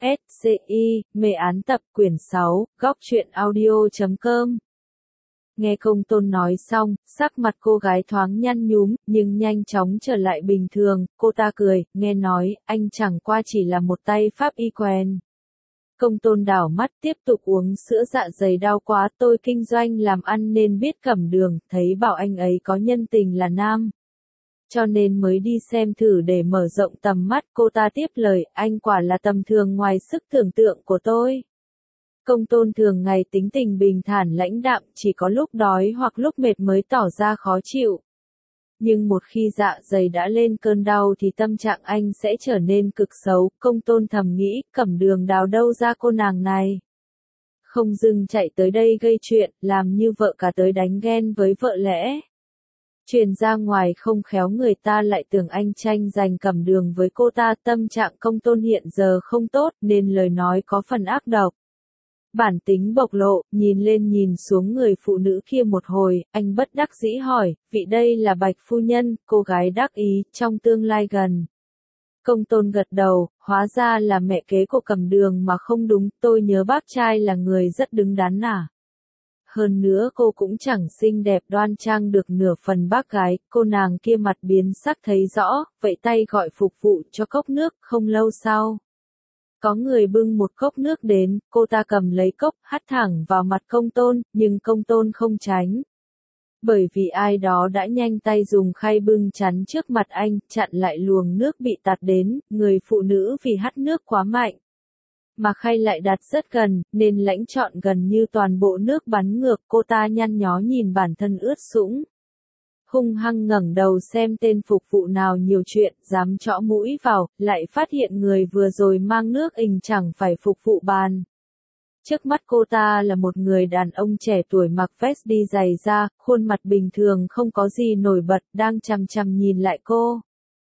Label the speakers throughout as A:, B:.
A: SCI, mê án tập quyển 6, góc truyện audio.com. Nghe Công Tôn nói xong, sắc mặt cô gái thoáng nhăn nhúm, nhưng nhanh chóng trở lại bình thường, cô ta cười, nghe nói, anh chẳng qua chỉ là một tay pháp y quen. Công Tôn đảo mắt tiếp tục uống sữa, dạ dày đau quá, tôi kinh doanh làm ăn nên biết Cẩm Đường, thấy bảo anh ấy có nhân tình là nam. Cho nên mới đi xem thử để mở rộng tầm mắt, cô ta tiếp lời, anh quả là tầm thường ngoài sức tưởng tượng của tôi. Công Tôn thường ngày tính tình bình thản lãnh đạm, chỉ có lúc đói hoặc lúc mệt mới tỏ ra khó chịu. Nhưng một khi dạ dày đã lên cơn đau thì tâm trạng anh sẽ trở nên cực xấu, Công Tôn thầm nghĩ, Cẩm Đường đào đâu ra cô nàng này. Không dừng chạy tới đây gây chuyện, làm như vợ cả tới đánh ghen với vợ lẽ. Truyền ra ngoài không khéo người ta lại tưởng anh tranh giành Cẩm Đường với cô ta, tâm trạng Công Tôn hiện giờ không tốt nên lời nói có phần ác độc. Bản tính bộc lộ, nhìn lên nhìn xuống người phụ nữ kia một hồi, anh bất đắc dĩ hỏi, vị đây là Bạch phu nhân, cô gái đắc ý, trong tương lai gần. Công Tôn gật đầu, hóa ra là mẹ kế của Cẩm Đường mà không đúng, tôi nhớ bác trai là người rất đứng đắn à. Hơn nữa cô cũng chẳng xinh đẹp đoan trang được nửa phần bác gái, cô nàng kia mặt biến sắc thấy rõ, vậy tay gọi phục vụ cho cốc nước, không lâu sau. Có người bưng một cốc nước đến, cô ta cầm lấy cốc, hắt thẳng vào mặt Công Tôn, nhưng Công Tôn không tránh. Bởi vì ai đó đã nhanh tay dùng khay bưng chắn trước mặt anh, chặn lại luồng nước bị tạt đến, người phụ nữ vì hắt nước quá mạnh. Mà khay lại đặt rất gần, nên lãnh trọn gần như toàn bộ nước bắn ngược, cô ta nhăn nhó nhìn bản thân ướt sũng. Hung hăng ngẩng đầu xem tên phục vụ nào nhiều chuyện, dám chõ mũi vào, lại phát hiện người vừa rồi mang nước ình chẳng phải phục vụ bàn. Trước mắt cô ta là một người đàn ông trẻ tuổi mặc vest đi giày da, khuôn mặt bình thường không có gì nổi bật, đang chằm chằm nhìn lại cô.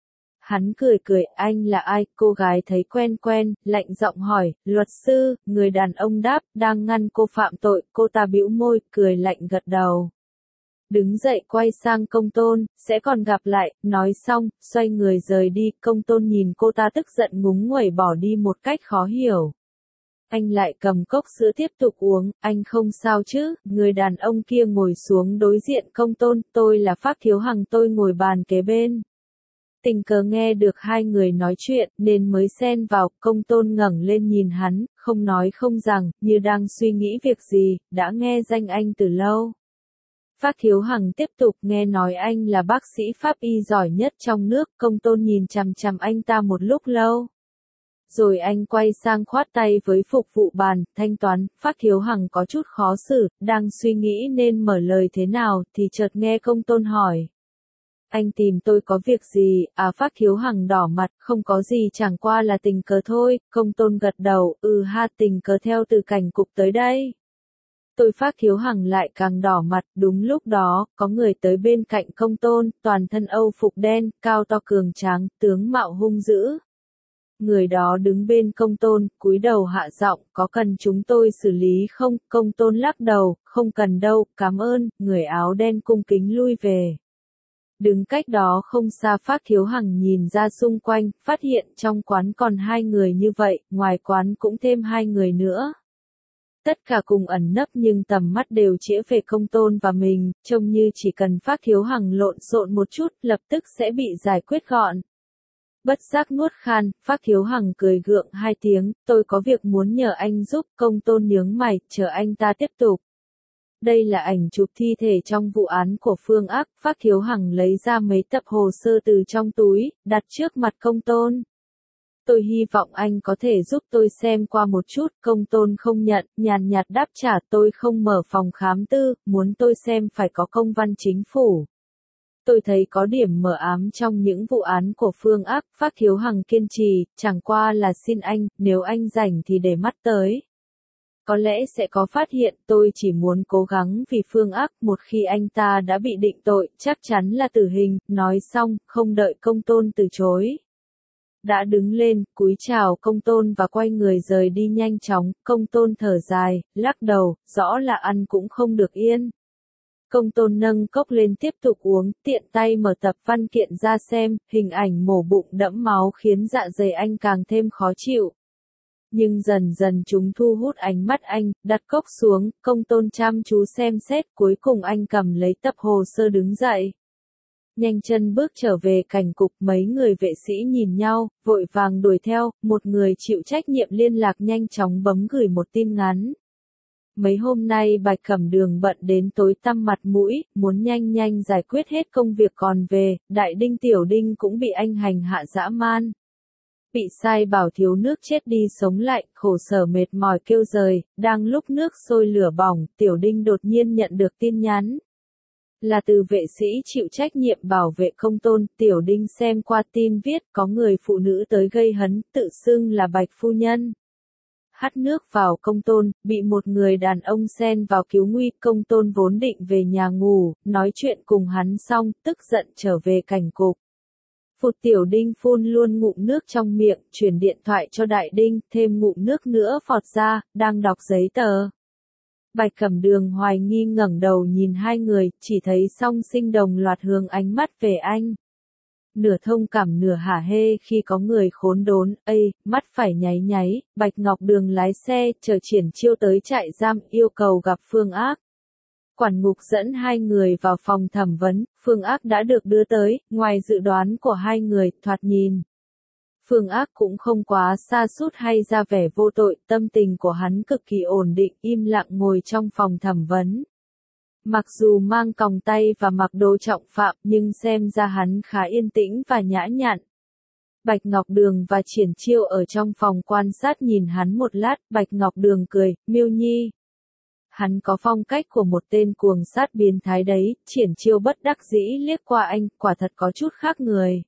A: Hắn cười cười, anh là ai, cô gái thấy quen quen, lạnh giọng hỏi, luật sư, người đàn ông đáp, đang ngăn cô phạm tội, cô ta bĩu môi, cười lạnh gật đầu. Đứng dậy quay sang Công Tôn, sẽ còn gặp lại, nói xong, xoay người rời đi, Công Tôn nhìn cô ta tức giận ngúng nguẩy bỏ đi một cách khó hiểu. Anh lại cầm cốc sữa tiếp tục uống, anh không sao chứ, người đàn ông kia ngồi xuống đối diện Công Tôn, tôi là Phác Thiếu Hằng, tôi ngồi bàn kế bên. Tình cờ nghe được hai người nói chuyện, nên mới xen vào, Công Tôn ngẩng lên nhìn hắn, không nói không rằng, như đang suy nghĩ việc gì, đã nghe danh anh từ lâu. Phác Thiếu Hằng tiếp tục, nghe nói anh là bác sĩ pháp y giỏi nhất trong nước, Công Tôn nhìn chằm chằm anh ta một lúc lâu. Rồi anh quay sang khoát tay với phục vụ bàn, thanh toán, Phác Thiếu Hằng có chút khó xử, đang suy nghĩ nên mở lời thế nào, thì chợt nghe Công Tôn hỏi. Anh tìm tôi có việc gì, Phác Thiếu Hằng đỏ mặt, không có gì chẳng qua là tình cờ thôi, Công Tôn gật đầu, tình cờ theo từ cảnh cục tới đây. Tôi Phác Thiếu Hằng lại càng đỏ mặt, đúng lúc đó, có người tới bên cạnh Công Tôn, toàn thân Âu phục đen, cao to cường tráng, tướng mạo hung dữ. Người đó đứng bên Công Tôn, cúi đầu hạ giọng, có cần chúng tôi xử lý không? Công Tôn lắc đầu, không cần đâu, cảm ơn, người áo đen cung kính lui về. Đứng cách đó không xa, Phác Thiếu Hằng nhìn ra xung quanh, phát hiện trong quán còn hai người như vậy, ngoài quán cũng thêm hai người nữa. Tất cả cùng ẩn nấp nhưng tầm mắt đều chĩa về Công Tôn và mình, trông như chỉ cần Phác Thiếu Hằng lộn xộn một chút, lập tức sẽ bị giải quyết gọn. Bất giác nuốt khan, Phác Thiếu Hằng cười gượng hai tiếng, tôi có việc muốn nhờ anh giúp, Công Tôn nhướng mày, chờ anh ta tiếp tục. Đây là ảnh chụp thi thể trong vụ án của Phương Ác, Phác Thiếu Hằng lấy ra mấy tập hồ sơ từ trong túi, đặt trước mặt Công Tôn. Tôi hy vọng anh có thể giúp tôi xem qua một chút, Công Tôn không nhận, nhàn nhạt đáp trả, tôi không mở phòng khám tư, muốn tôi xem phải có công văn chính phủ. Tôi thấy có điểm mờ ám trong những vụ án của Phương Ác, Phác Thiếu Hằng kiên trì, chẳng qua là xin anh, nếu anh rảnh thì để mắt tới. Có lẽ sẽ có phát hiện, tôi chỉ muốn cố gắng vì Phương Ác, một khi anh ta đã bị định tội, chắc chắn là tử hình, nói xong, không đợi Công Tôn từ chối. Đã đứng lên, cúi chào Công Tôn và quay người rời đi nhanh chóng, Công Tôn thở dài, lắc đầu, rõ là ăn cũng không được yên. Công Tôn nâng cốc lên tiếp tục uống, tiện tay mở tập văn kiện ra xem, hình ảnh mổ bụng đẫm máu khiến dạ dày anh càng thêm khó chịu. Nhưng dần dần chúng thu hút ánh mắt anh, đặt cốc xuống, Công Tôn chăm chú xem xét, cuối cùng anh cầm lấy tập hồ sơ đứng dậy. Nhanh chân bước trở về cảnh cục, mấy người vệ sĩ nhìn nhau, vội vàng đuổi theo, một người chịu trách nhiệm liên lạc nhanh chóng bấm gửi một tin ngắn. Mấy hôm nay Bạch Cẩm Đường bận đến tối tăm mặt mũi, muốn nhanh nhanh giải quyết hết công việc còn về, Đại Đinh Tiểu Đinh cũng bị anh hành hạ dã man. Bị sai bảo thiếu nước chết đi sống lại, khổ sở mệt mỏi kêu rời, đang lúc nước sôi lửa bỏng, Tiểu Đinh đột nhiên nhận được tin nhắn. Là từ vệ sĩ chịu trách nhiệm bảo vệ Công Tôn, Tiểu Đinh xem qua tin viết có người phụ nữ tới gây hấn, tự xưng là Bạch phu nhân. Hắt nước vào Công Tôn, bị một người đàn ông xen vào cứu nguy, Công Tôn vốn định về nhà ngủ, nói chuyện cùng hắn xong, tức giận trở về cảnh cục. Phụt, Tiểu Đinh phun luôn ngụm nước trong miệng, chuyển điện thoại cho Đại Đinh, thêm ngụm nước nữa phọt ra, đang đọc giấy tờ. Bạch Cẩm Đường hoài nghi ngẩng đầu nhìn hai người, chỉ thấy song sinh đồng loạt hướng ánh mắt về anh. Nửa thông cảm nửa hả hê khi có người khốn đốn, mắt phải nháy nháy, Bạch Ngọc Đường lái xe, chờ Triển Chiêu tới trại giam, yêu cầu gặp Phương Ác. Quản ngục dẫn hai người vào phòng thẩm vấn, Phương Ác đã được đưa tới, ngoài dự đoán của hai người, thoạt nhìn. Phương Ác cũng không quá sa sút hay ra vẻ vô tội, tâm tình của hắn cực kỳ ổn định, im lặng ngồi trong phòng thẩm vấn. Mặc dù mang còng tay và mặc đồ trọng phạm nhưng xem ra hắn khá yên tĩnh và nhã nhặn. Bạch Ngọc Đường và Triển Chiêu ở trong phòng quan sát nhìn hắn một lát, Bạch Ngọc Đường cười, Miêu Nhi. Hắn có phong cách của một tên cuồng sát biến thái đấy, Triển Chiêu bất đắc dĩ liếc qua anh, quả thật có chút khác người.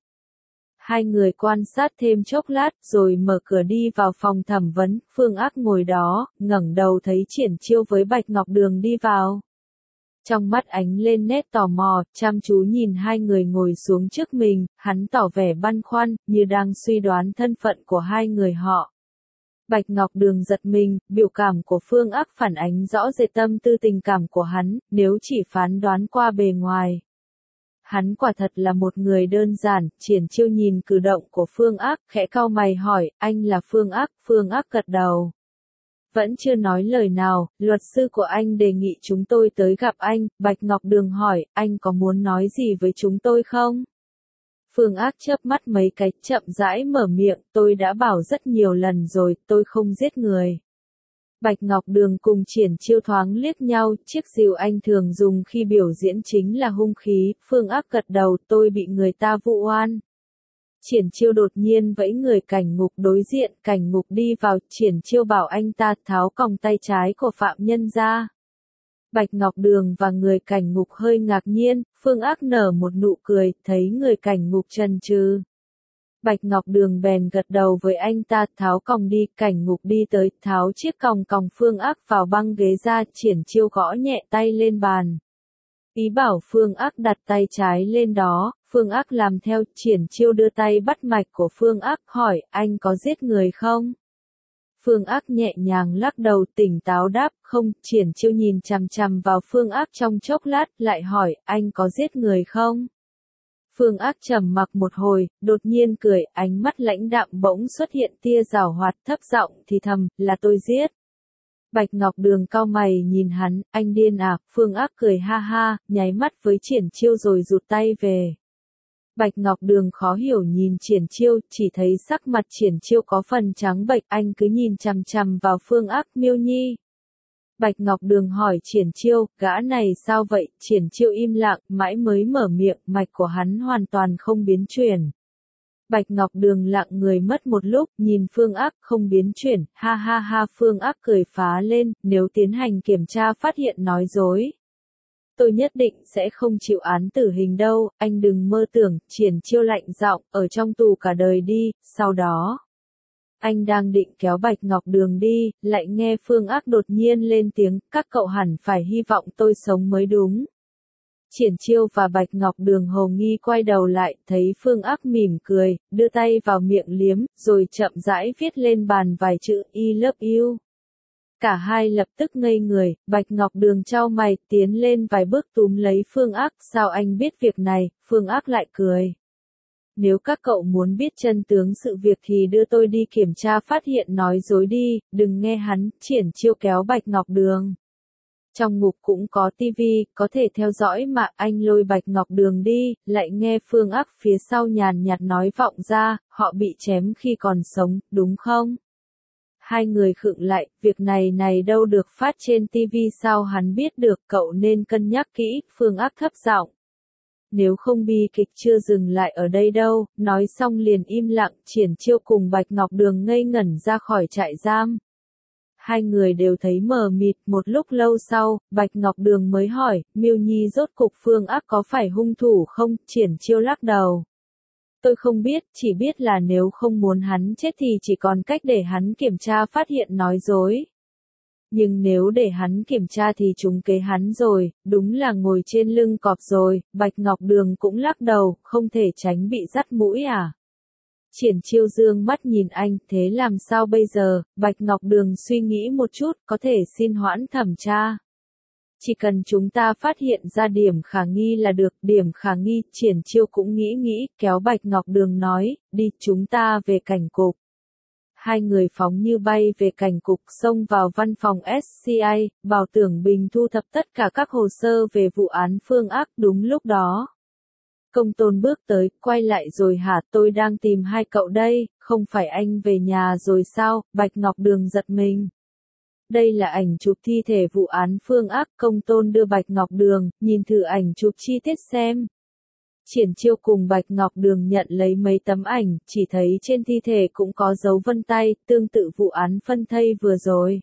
A: Hai người quan sát thêm chốc lát rồi mở cửa đi vào phòng thẩm vấn, Phương Ác ngồi đó, ngẩng đầu thấy Triển Chiêu với Bạch Ngọc Đường đi vào. Trong mắt ánh lên nét tò mò, chăm chú nhìn hai người ngồi xuống trước mình, hắn tỏ vẻ băn khoăn, như đang suy đoán thân phận của hai người họ. Bạch Ngọc Đường giật mình, biểu cảm của Phương Ác phản ánh rõ rệt tâm tư tình cảm của hắn, nếu chỉ phán đoán qua bề ngoài. Hắn quả thật là một người đơn giản, Triển Chiêu nhìn cử động của Phương Ác, khẽ cau mày hỏi, anh là Phương Ác gật đầu. Vẫn chưa nói lời nào, luật sư của anh đề nghị chúng tôi tới gặp anh, Bạch Ngọc Đường hỏi, anh có muốn nói gì với chúng tôi không? Phương Ác chớp mắt mấy cái, chậm rãi mở miệng, tôi đã bảo rất nhiều lần rồi, tôi không giết người. Bạch Ngọc Đường cùng Triển Chiêu thoáng liếc nhau, chiếc rìu anh thường dùng khi biểu diễn chính là hung khí, Phương Ác gật đầu, tôi bị người ta vu oan. Triển Chiêu đột nhiên vẫy người cảnh ngục đối diện, cảnh ngục đi vào, Triển Chiêu bảo anh ta tháo còng tay trái của phạm nhân ra. Bạch Ngọc Đường và người cảnh ngục hơi ngạc nhiên, Phương Ác nở một nụ cười, thấy người cảnh ngục chần chừ. Bạch Ngọc Đường bèn gật đầu với anh ta, tháo còng đi, cảnh ngục đi tới, tháo chiếc còng Phương Ác vào băng ghế ra, Triển Chiêu gõ nhẹ tay lên bàn. Ý bảo Phương Ác đặt tay trái lên đó, Phương Ác làm theo, Triển Chiêu đưa tay bắt mạch của Phương Ác, hỏi, anh có giết người không? Phương Ác nhẹ nhàng lắc đầu, tỉnh táo đáp, không, Triển Chiêu nhìn chằm chằm vào Phương Ác trong chốc lát, lại hỏi, anh có giết người không? Phương Ác trầm mặc một hồi, đột nhiên cười, ánh mắt lãnh đạm bỗng xuất hiện tia giảo hoạt, thấp giọng thì thầm, là tôi giết. Bạch Ngọc Đường cau mày nhìn hắn, anh điên à, Phương Ác cười ha ha, nháy mắt với Triển Chiêu rồi rụt tay về. Bạch Ngọc Đường khó hiểu nhìn Triển Chiêu, chỉ thấy sắc mặt Triển Chiêu có phần trắng bệch, anh cứ nhìn chằm chằm vào Phương Ác, Miêu Nhi. Bạch Ngọc Đường hỏi Triển Chiêu, gã này sao vậy? Triển Chiêu im lặng, mãi mới mở miệng, mạch của hắn hoàn toàn không biến chuyển. Bạch Ngọc Đường lặng người mất một lúc, nhìn Phương Ác không biến chuyển, ha ha ha, Phương Ác cười phá lên, nếu tiến hành kiểm tra phát hiện nói dối. Tôi nhất định sẽ không chịu án tử hình đâu, anh đừng mơ tưởng, Triển Chiêu lạnh giọng, ở trong tù cả đời đi, sau đó. Anh đang định kéo Bạch Ngọc Đường đi, lại nghe Phương Ác đột nhiên lên tiếng, các cậu hẳn phải hy vọng tôi sống mới đúng. Triển Chiêu và Bạch Ngọc Đường hồ nghi quay đầu lại, thấy Phương Ác mỉm cười, đưa tay vào miệng liếm, rồi chậm rãi viết lên bàn vài chữ I love you. Cả hai lập tức ngây người, Bạch Ngọc Đường chau mày, tiến lên vài bước túm lấy Phương Ác, sao anh biết việc này, Phương Ác lại cười. Nếu các cậu muốn biết chân tướng sự việc thì đưa tôi đi kiểm tra phát hiện nói dối đi, đừng nghe hắn. Triển Chiêu kéo Bạch Ngọc Đường. Trong ngục cũng có tivi, có thể theo dõi mà. Anh lôi Bạch Ngọc Đường đi, lại nghe Phương Ác phía sau nhàn nhạt nói vọng ra, họ bị chém khi còn sống, đúng không? Hai người khựng lại, việc này đâu được phát trên tivi sao hắn biết được, cậu nên cân nhắc kỹ. Phương Ác thấp giọng. Nếu không bi kịch chưa dừng lại ở đây đâu. Nói xong liền im lặng. Triển Chiêu cùng Bạch Ngọc Đường ngây ngẩn ra khỏi trại giam. Hai người đều thấy mờ mịt. Một lúc lâu sau, Bạch Ngọc Đường mới hỏi, Miêu Nhi rốt cục Phương Ác có phải hung thủ không? Triển Chiêu lắc đầu. Tôi không biết, chỉ biết là nếu không muốn hắn chết thì chỉ còn cách để hắn kiểm tra phát hiện nói dối. Nhưng nếu để hắn kiểm tra thì trúng kế hắn rồi, đúng là ngồi trên lưng cọp rồi. Bạch Ngọc Đường cũng lắc đầu, không thể tránh bị dắt mũi à? Triển Chiêu dương mắt nhìn anh, thế làm sao bây giờ? Bạch Ngọc Đường suy nghĩ một chút, có thể xin hoãn thẩm tra. Chỉ cần chúng ta phát hiện ra điểm khả nghi là được. Điểm khả nghi. Triển Chiêu cũng nghĩ, kéo Bạch Ngọc Đường nói, đi chúng ta về cảnh cục. Hai người phóng như bay về cảnh cục, xông vào văn phòng SCI. Bảo Tưởng Bình thu thập tất cả các hồ sơ về vụ án Phương Ác. Đúng lúc đó, Công Tôn bước tới, quay lại rồi hả? Tôi đang tìm hai cậu đây, không phải anh về nhà rồi sao? Bạch Ngọc Đường giật mình. Đây là ảnh chụp thi thể vụ án Phương Ác. Công Tôn đưa Bạch Ngọc Đường, nhìn thử ảnh chụp chi tiết xem. Triển Chiêu cùng Bạch Ngọc Đường nhận lấy mấy tấm ảnh, chỉ thấy trên thi thể cũng có dấu vân tay, tương tự vụ án phân thây vừa rồi.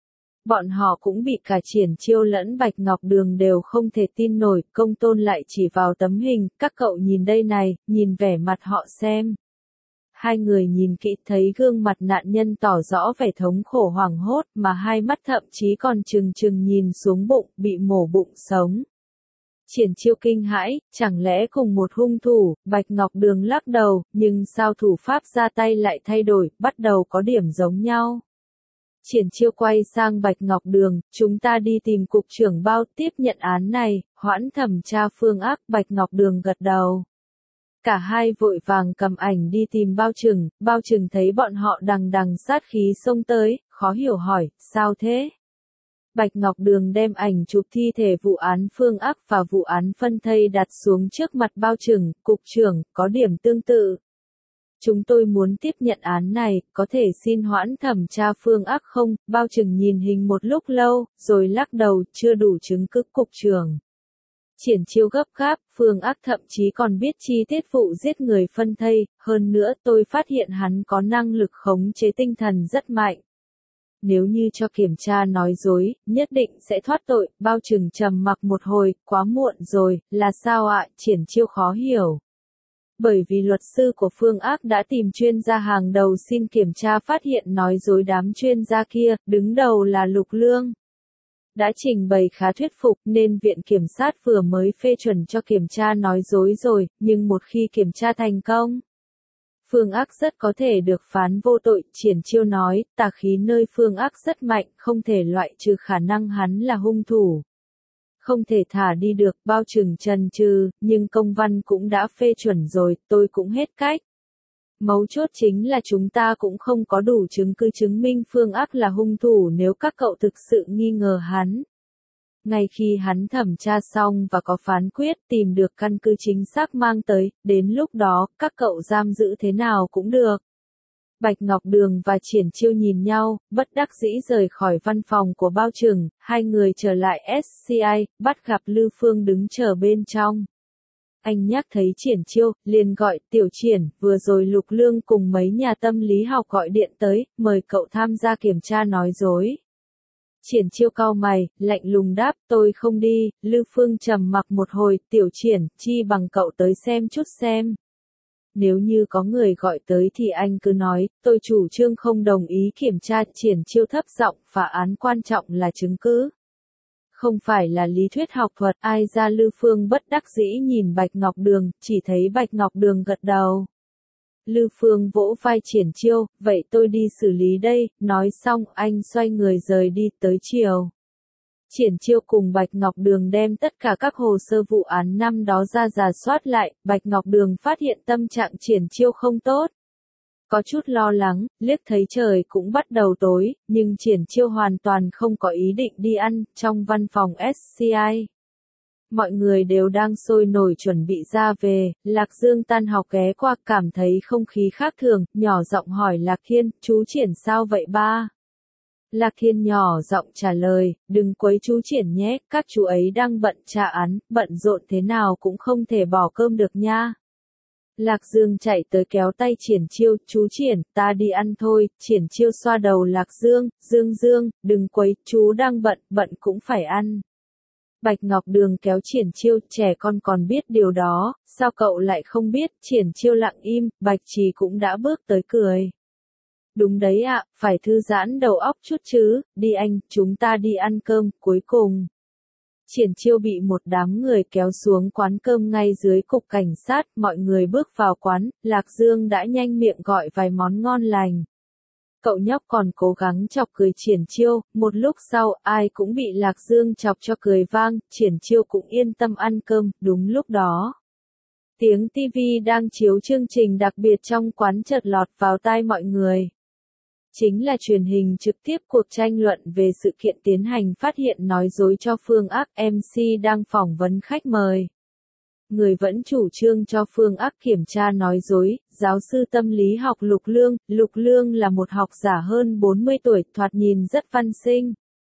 A: Bọn họ cũng bị cả Triển Chiêu lẫn Bạch Ngọc Đường đều không thể tin nổi. Công Tôn lại chỉ vào tấm hình, các cậu nhìn đây này, nhìn vẻ mặt họ xem. Hai người nhìn kỹ thấy gương mặt nạn nhân tỏ rõ vẻ thống khổ hoảng hốt, mà hai mắt thậm chí còn trừng nhìn xuống bụng, bị mổ bụng sống. Triển Chiêu kinh hãi, chẳng lẽ cùng một hung thủ? Bạch Ngọc Đường lắc đầu, nhưng sao thủ pháp ra tay lại thay đổi, bắt đầu có điểm giống nhau. Triển Chiêu quay sang Bạch Ngọc Đường, chúng ta đi tìm cục trưởng Bao tiếp nhận án này, hoãn thẩm tra Phương Ác. Bạch Ngọc Đường gật đầu. Cả hai vội vàng cầm ảnh đi tìm Bao Trừng thấy bọn họ đằng sát khí xông tới, khó hiểu hỏi, sao thế? Bạch Ngọc Đường đem ảnh chụp thi thể vụ án Phương Ác và vụ án phân thây đặt xuống trước mặt Bao Trừng, cục trưởng, có điểm tương tự. Chúng tôi muốn tiếp nhận án này, có thể xin hoãn thẩm tra Phương Ác không? Bao Trừng nhìn hình một lúc lâu, rồi lắc đầu, chưa đủ chứng cứ. Cục trưởng. Triển Chiêu gấp gáp, Phương Ác thậm chí còn biết chi tiết vụ giết người phân thây, hơn nữa tôi phát hiện hắn có năng lực khống chế tinh thần rất mạnh. Nếu như cho kiểm tra nói dối, nhất định sẽ thoát tội. Bao Trừng trầm mặc một hồi, quá muộn rồi, là sao ạ? Triển Chiêu khó hiểu. Bởi vì luật sư của Phương Ác đã tìm chuyên gia hàng đầu xin kiểm tra phát hiện nói dối đám chuyên gia kia, đứng đầu là Lục Lương. Đã trình bày khá thuyết phục nên viện kiểm sát vừa mới phê chuẩn cho kiểm tra nói dối rồi, nhưng một khi kiểm tra thành công, Phương Ác rất có thể được phán vô tội. Triển Chiêu nói, tà khí nơi Phương Ác rất mạnh, không thể loại trừ khả năng hắn là hung thủ. Không thể thả đi được. Bao Trừng chần chừ, nhưng công văn cũng đã phê chuẩn rồi, tôi cũng hết cách. Mấu chốt chính là chúng ta cũng không có đủ chứng cứ chứng minh Phương Ác là hung thủ nếu các cậu thực sự nghi ngờ hắn. Ngay khi hắn thẩm tra xong và có phán quyết tìm được căn cứ chính xác mang tới, đến lúc đó, các cậu giam giữ thế nào cũng được. Bạch Ngọc Đường và Triển Chiêu nhìn nhau, bất đắc dĩ rời khỏi văn phòng của Bao Trừng, hai người trở lại SCI, bắt gặp Lư Phương đứng chờ bên trong. Anh nhắc thấy Triển Chiêu, liền gọi, Tiểu Triển, vừa rồi Lục Lương cùng mấy nhà tâm lý học gọi điện tới, mời cậu tham gia kiểm tra nói dối. Triển Chiêu cau mày, lạnh lùng đáp, tôi không đi. Lư Phương trầm mặc một hồi, Tiểu Triển, chi bằng cậu tới xem chút xem. Nếu như có người gọi tới thì anh cứ nói, tôi chủ trương không đồng ý kiểm tra. Triển Chiêu thấp giọng, phá án quan trọng là chứng cứ. Không phải là lý thuyết học thuật. Ai ra? Lư Phương bất đắc dĩ nhìn Bạch Ngọc Đường, chỉ thấy Bạch Ngọc Đường gật đầu. Lư Phương vỗ vai Triển Chiêu, vậy tôi đi xử lý đây. Nói xong, anh xoay người rời đi. Tới chiều, Triển Chiêu cùng Bạch Ngọc Đường đem tất cả các hồ sơ vụ án năm đó ra rà soát lại, Bạch Ngọc Đường phát hiện tâm trạng Triển Chiêu không tốt. Có chút lo lắng, liếc thấy trời cũng bắt đầu tối, nhưng Triển Chiêu hoàn toàn không có ý định đi ăn, trong văn phòng SCI. Mọi người đều đang sôi nổi chuẩn bị ra về, Lạc Dương tan học ghé qua cảm thấy không khí khác thường, nhỏ giọng hỏi Lạc Thiên, chú Triển sao vậy ba? Lạc Thiên nhỏ giọng trả lời, đừng quấy chú Triển nhé, các chú ấy đang bận tra án, bận rộn thế nào cũng không thể bỏ cơm được nha. Lạc Dương chạy tới kéo tay Triển Chiêu, chú Triển, ta đi ăn thôi, Triển Chiêu xoa đầu Lạc Dương, Dương, đừng quấy, chú đang bận cũng phải ăn. Bạch Ngọc Đường kéo Triển Chiêu, trẻ con còn biết điều đó, sao cậu lại không biết, Triển Chiêu lặng im, Bạch Trì cũng đã bước tới cười. Đúng đấy ạ, phải thư giãn đầu óc chút chứ, đi anh, chúng ta đi ăn cơm, cuối cùng. Triển Chiêu bị một đám người kéo xuống quán cơm ngay dưới cục cảnh sát, mọi người bước vào quán, Lạc Dương đã nhanh miệng gọi vài món ngon lành. Cậu nhóc còn cố gắng chọc cười Triển Chiêu, một lúc sau ai cũng bị Lạc Dương chọc cho cười vang, Triển Chiêu cũng yên tâm ăn cơm, đúng lúc đó. Tiếng TV đang chiếu chương trình đặc biệt trong quán chợt lọt vào tai mọi người. Chính là truyền hình trực tiếp cuộc tranh luận về sự kiện tiến hành phát hiện nói dối cho Phương Ác, MC đang phỏng vấn khách mời. Người vẫn chủ trương cho Phương Ác kiểm tra nói dối, giáo sư tâm lý học Lục Lương là một học giả hơn 40 tuổi, thoạt nhìn rất văn sinh.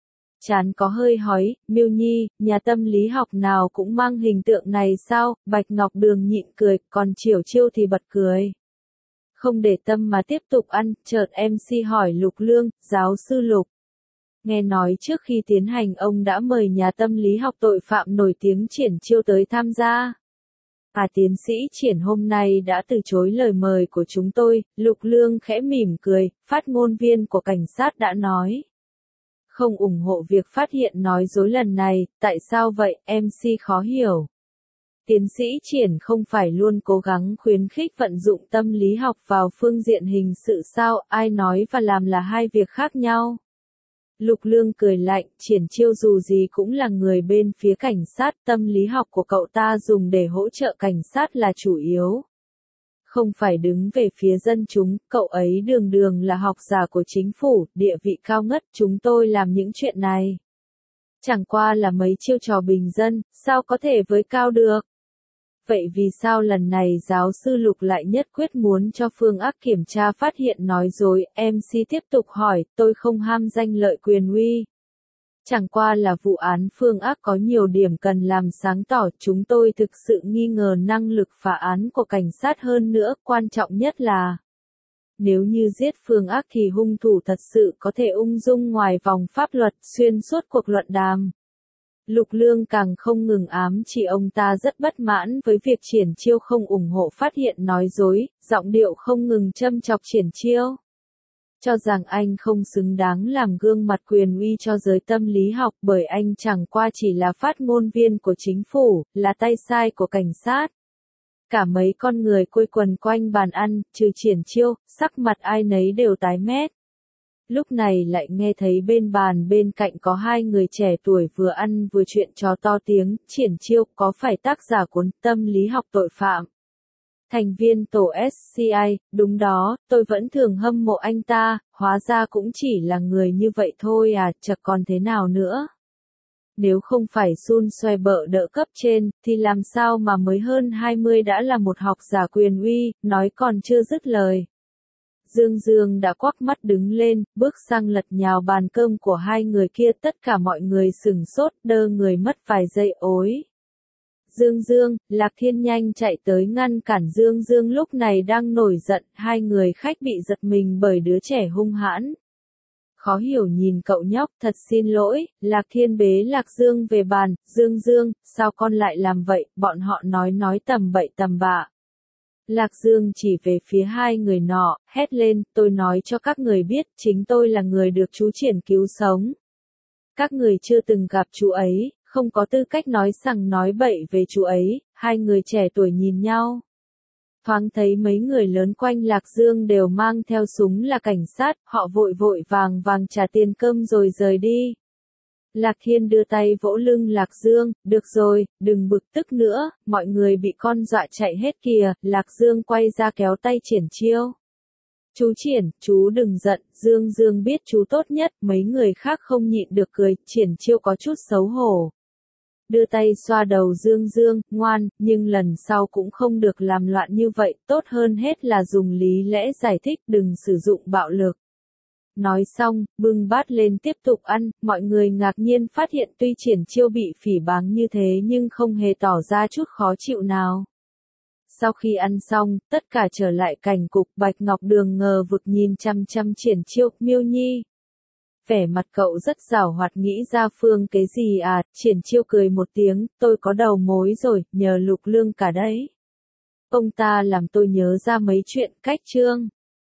A: Chán có hơi hói, Miêu Nhi, nhà tâm lý học nào cũng mang hình tượng này sao, Bạch Ngọc Đường nhịn cười, còn Triển Chiêu thì bật cười. Không để tâm mà tiếp tục ăn, chợt MC hỏi Lục Lương, giáo sư Lục. Nghe nói trước khi tiến hành ông đã mời nhà tâm lý học tội phạm nổi tiếng Triển Chiêu tới tham gia. Tiến sĩ Triển hôm nay đã từ chối lời mời của chúng tôi, Lục Lương khẽ mỉm cười, phát ngôn viên của cảnh sát đã nói. Không ủng hộ việc phát hiện nói dối lần này, tại sao vậy, MC khó hiểu. Tiến sĩ Triển không phải luôn cố gắng khuyến khích vận dụng tâm lý học vào phương diện hình sự sao, ai nói và làm là hai việc khác nhau. Lục Lương cười lạnh, Triển Chiêu dù gì cũng là người bên phía cảnh sát, tâm lý học của cậu ta dùng để hỗ trợ cảnh sát là chủ yếu. Không phải đứng về phía dân chúng, cậu ấy đường là học giả của chính phủ, địa vị cao ngất, chúng tôi làm những chuyện này. Chẳng qua là mấy chiêu trò bình dân, sao có thể với cao được? Vậy vì sao lần này giáo sư Lục lại nhất quyết muốn cho Phương Ác kiểm tra phát hiện nói dối, MC tiếp tục hỏi, tôi không ham danh lợi quyền uy. Chẳng qua là vụ án Phương Ác có nhiều điểm cần làm sáng tỏ, chúng tôi thực sự nghi ngờ năng lực phá án của cảnh sát hơn nữa, quan trọng nhất là nếu như giết Phương Ác thì hung thủ thật sự có thể ung dung ngoài vòng pháp luật xuyên suốt cuộc luận đàm. Lục Lương càng không ngừng ám chỉ ông ta rất bất mãn với việc Triển Chiêu không ủng hộ phát hiện nói dối, giọng điệu không ngừng châm chọc Triển Chiêu. Cho rằng anh không xứng đáng làm gương mặt quyền uy cho giới tâm lý học bởi anh chẳng qua chỉ là phát ngôn viên của chính phủ, là tay sai của cảnh sát. Cả mấy con người quây quần quanh bàn ăn, trừ Triển Chiêu, sắc mặt ai nấy đều tái mét. Lúc này lại nghe thấy bên bàn bên cạnh có hai người trẻ tuổi vừa ăn vừa chuyện trò to tiếng, Triển Chiêu có phải tác giả cuốn Tâm lý học tội phạm? Thành viên tổ SCI, đúng đó, tôi vẫn thường hâm mộ anh ta, hóa ra cũng chỉ là người như vậy thôi à, chả còn thế nào nữa. Nếu không phải xun xoe bợ đỡ cấp trên, thì làm sao mà mới hơn 20 đã là một học giả quyền uy, nói còn chưa dứt lời. Dương đã quắc mắt đứng lên, bước sang lật nhào bàn cơm của hai người kia, tất cả mọi người sửng sốt, đơ người mất vài giây ối. Dương, Lạc Thiên nhanh chạy tới ngăn cản Dương lúc này đang nổi giận, hai người khách bị giật mình bởi đứa trẻ hung hãn. Khó hiểu nhìn cậu nhóc, thật xin lỗi, Lạc Thiên bế Lạc Dương về bàn, Dương, sao con lại làm vậy, bọn họ nói tầm bậy tầm bạ. Lạc Dương chỉ về phía hai người nọ, hét lên, tôi nói cho các người biết, chính tôi là người được chú Triển cứu sống. Các người chưa từng gặp chú ấy, không có tư cách nói sằng nói bậy về chú ấy, hai người trẻ tuổi nhìn nhau. Thoáng thấy mấy người lớn quanh Lạc Dương đều mang theo súng là cảnh sát, họ vội vàng trả tiền cơm rồi rời đi. Lạc Thiên đưa tay vỗ lưng Lạc Dương, được rồi, đừng bực tức nữa, mọi người bị con dọa chạy hết kìa, Lạc Dương quay ra kéo tay Triển Chiêu. Chú Triển, chú đừng giận, Dương Dương biết chú tốt nhất, mấy người khác không nhịn được cười, Triển Chiêu có chút xấu hổ. Đưa tay xoa đầu Dương Dương, ngoan, nhưng lần sau cũng không được làm loạn như vậy, tốt hơn hết là dùng lý lẽ giải thích, đừng sử dụng bạo lực. Nói xong, bưng bát lên tiếp tục ăn, mọi người ngạc nhiên phát hiện tuy Triển Chiêu bị phỉ báng như thế nhưng không hề tỏ ra chút khó chịu nào. Sau khi ăn xong, tất cả trở lại cảnh cục, Bạch Ngọc Đường ngờ vực nhìn chăm chăm Triển Chiêu, Miêu Nhi. Vẻ mặt cậu rất giảo hoạt nghĩ ra phương cái gì à, Triển Chiêu cười một tiếng, tôi có đầu mối rồi, nhờ Lục Lương cả đấy. Ông ta làm tôi nhớ ra mấy chuyện, cách chương.